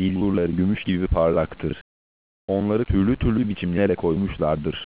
billurları gümüş gibi parlaktır. Onları türlü türlü biçimlere koymuşlardır.